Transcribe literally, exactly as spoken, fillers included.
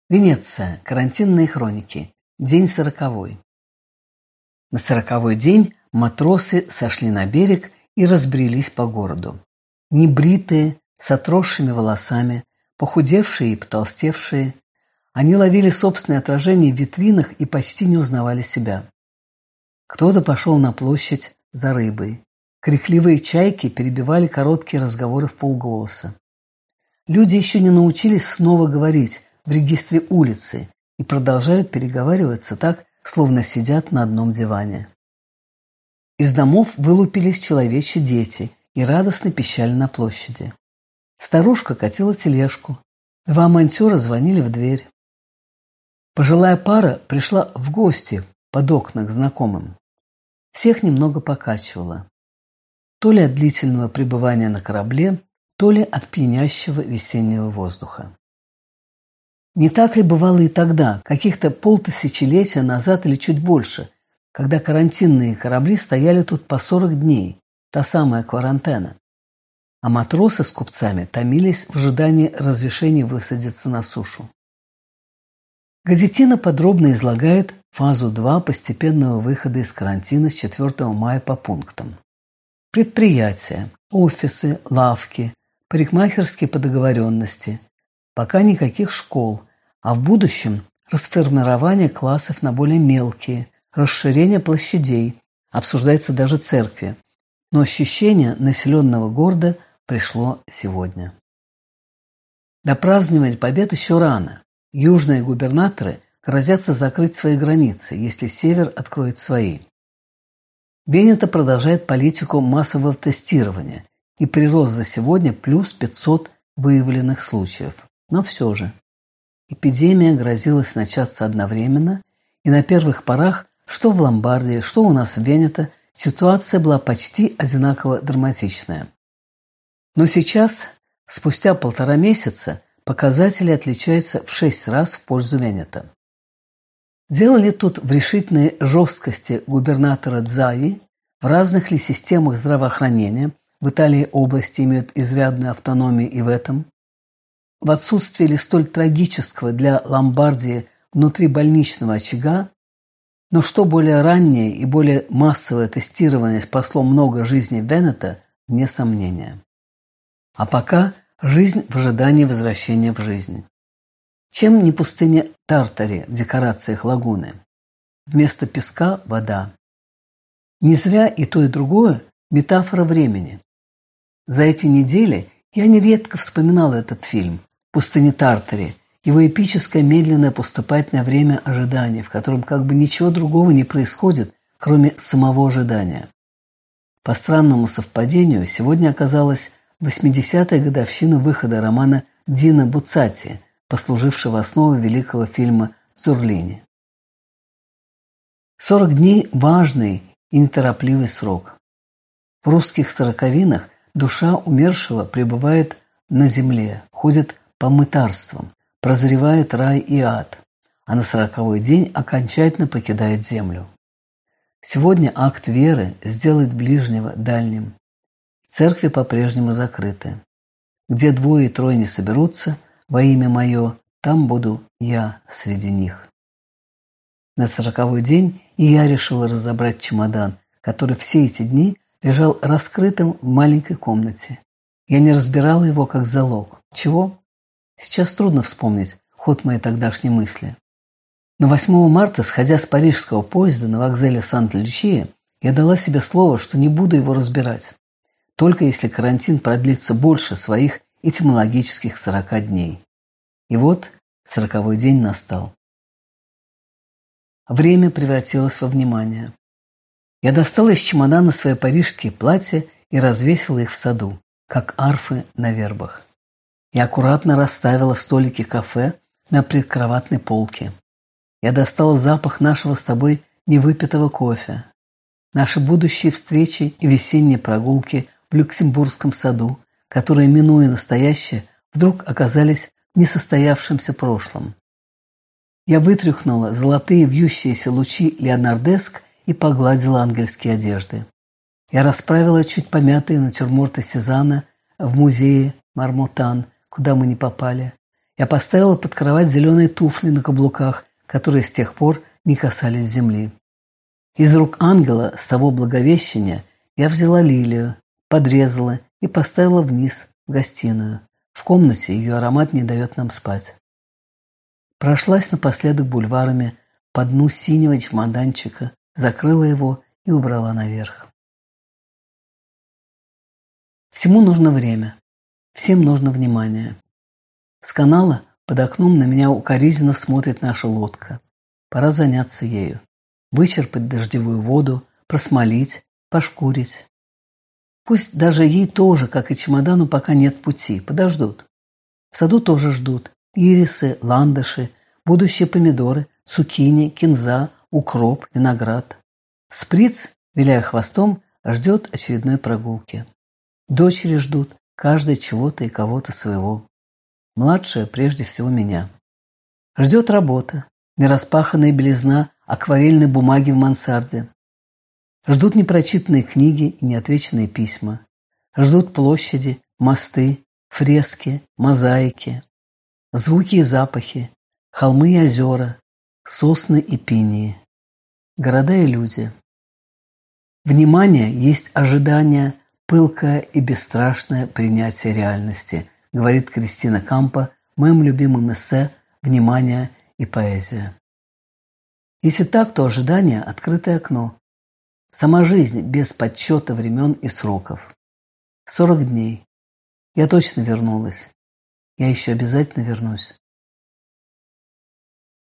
Венеция. Карантинные хроники. День сороковой. На сороковой день матросы сошли на берег и разбрелись по городу. Небритые, с отросшими волосами, похудевшие и потолстевшие, они ловили собственное отражение в витринах и почти не узнавали себя. Кто-то пошел на площадь за рыбой. Крикливые чайки перебивали короткие разговоры в полголоса. Люди еще не научились снова говорить в регистре улицы и продолжают переговариваться так, словно сидят на одном диване. Из домов вылупились человечьи дети и радостно пищали на площади. Старушка катила тележку. Два монтера звонили в дверь. Пожилая пара пришла в гости под окна к знакомым. Всех немного покачивало. То ли от длительного пребывания на корабле, то ли от пьянящего весеннего воздуха. Не так ли бывало и тогда, каких-то полтысячелетия назад или чуть больше, когда карантинные корабли стояли тут по сорок дней, та самая кварантена, а матросы с купцами томились в ожидании разрешения высадиться на сушу? Газетина подробно излагает фазу два постепенного выхода из карантина с четвёртого мая по пунктам. Предприятия, офисы, лавки, парикмахерские по договоренности, пока никаких школ, а в будущем расформирование классов на более мелкие, расширение площадей, обсуждаются даже церкви. Но ощущение населенного города пришло сегодня. Допраздновать побед еще рано. Южные губернаторы грозятся закрыть свои границы, если север откроет свои. Венето продолжает политику массового тестирования и прирос за сегодня плюс пятьсот выявленных случаев. Но все же эпидемия грозилась начаться одновременно, и на первых порах, что в Ломбардии, что у нас в Венето, ситуация была почти одинаково драматичная. Но сейчас, спустя полтора месяца, показатели отличаются в шесть раз в пользу Венето. Дело ли тут в решительной жесткости губернатора Дзаи, в разных ли системах здравоохранения, в Италии области имеют изрядную автономию и в этом, в отсутствии ли столь трагического для Ломбардии внутрибольничного очага, но что более раннее и более массовое тестирование спасло много жизней Венето, вне сомнения. А пока жизнь в ожидании возвращения в жизнь. Чем не пустыня Тартари в декорациях лагуны? Вместо песка – вода. Не зря и то, и другое – метафора времени. За эти недели я нередко вспоминал этот фильм «Пустыня Тартари», его эпическое медленное поступательное время ожидания, в котором как бы ничего другого не происходит, кроме самого ожидания. По странному совпадению, сегодня оказалась восьмидесятая годовщина выхода романа Дина Буццати, послужившего основой великого фильма «Зурлини». Сорок дней – важный и неторопливый срок. В русских сороковинах душа умершего пребывает на земле, ходит по мытарствам, прозревает рай и ад, а на сороковой день окончательно покидает землю. Сегодня акт веры сделает ближнего дальним. Церкви по-прежнему закрыты. Где двое и трое не соберутся во имя мое, там буду я среди них. На сороковой день и я решила разобрать чемодан, который все эти дни лежал раскрытым в маленькой комнате. Я не разбирала его как залог. Чего? Сейчас трудно вспомнить ход моей тогдашней мысли. Но восьмого марта, сходя с парижского поезда на вокзале Санта-Лючия, я дала себе слово, что не буду его разбирать. Только если карантин продлится больше своих этимологических сорока дней. И вот сороковой день настал. Время превратилось во внимание. Я достала из чемодана свои парижские платья и развесила их в саду, как арфы на вербах. Я аккуратно расставила столики кафе на предкроватной полке. Я достала запах нашего с тобой невыпитого кофе, наши будущие встречи и весенние прогулки в Люксембургском саду, которые, минуя настоящее, вдруг оказались в несостоявшемся прошлом. Я вытряхнула золотые вьющиеся лучи леонардеск и погладила ангельские одежды. Я расправила чуть помятые натюрморты Сезанна в музее Мармотан, куда мы не попали. Я поставила под кровать зеленые туфли на каблуках, которые с тех пор не касались земли. Из рук ангела с того Благовещения я взяла лилию, подрезала и поставила вниз, в гостиную. В комнате ее аромат не дает нам спать. Прошлась напоследок бульварами по дну синего чемоданчика, закрыла его и убрала наверх. Всему нужно время, всем нужно внимание. С канала под окном на меня укоризненно смотрит наша лодка. Пора заняться ею. Вычерпать дождевую воду, просмолить, пошкурить. Пусть даже ей тоже, как и чемодану, пока нет пути, подождут. В саду тоже ждут ирисы, ландыши, будущие помидоры, цукини, кинза, укроп, виноград. Сприц, виляя хвостом, ждет очередной прогулки. Дочери ждут, каждая чего-то и кого-то своего. Младшая прежде всего меня. Ждет работа, нераспаханная белизна акварельной бумаги в мансарде. Ждут непрочитанные книги и неотвеченные письма. Ждут площади, мосты, фрески, мозаики, звуки и запахи, холмы и озера, сосны и пинии, города и люди. Внимание есть ожидание, пылкое и бесстрашное принятие реальности, говорит Кристина Кампо в моем любимом эссе «Внимание и поэзия». Если так, то ожидание – открытое окно. Сама жизнь без подсчета времен и сроков. Сорок дней. Я точно вернулась. Я еще обязательно вернусь.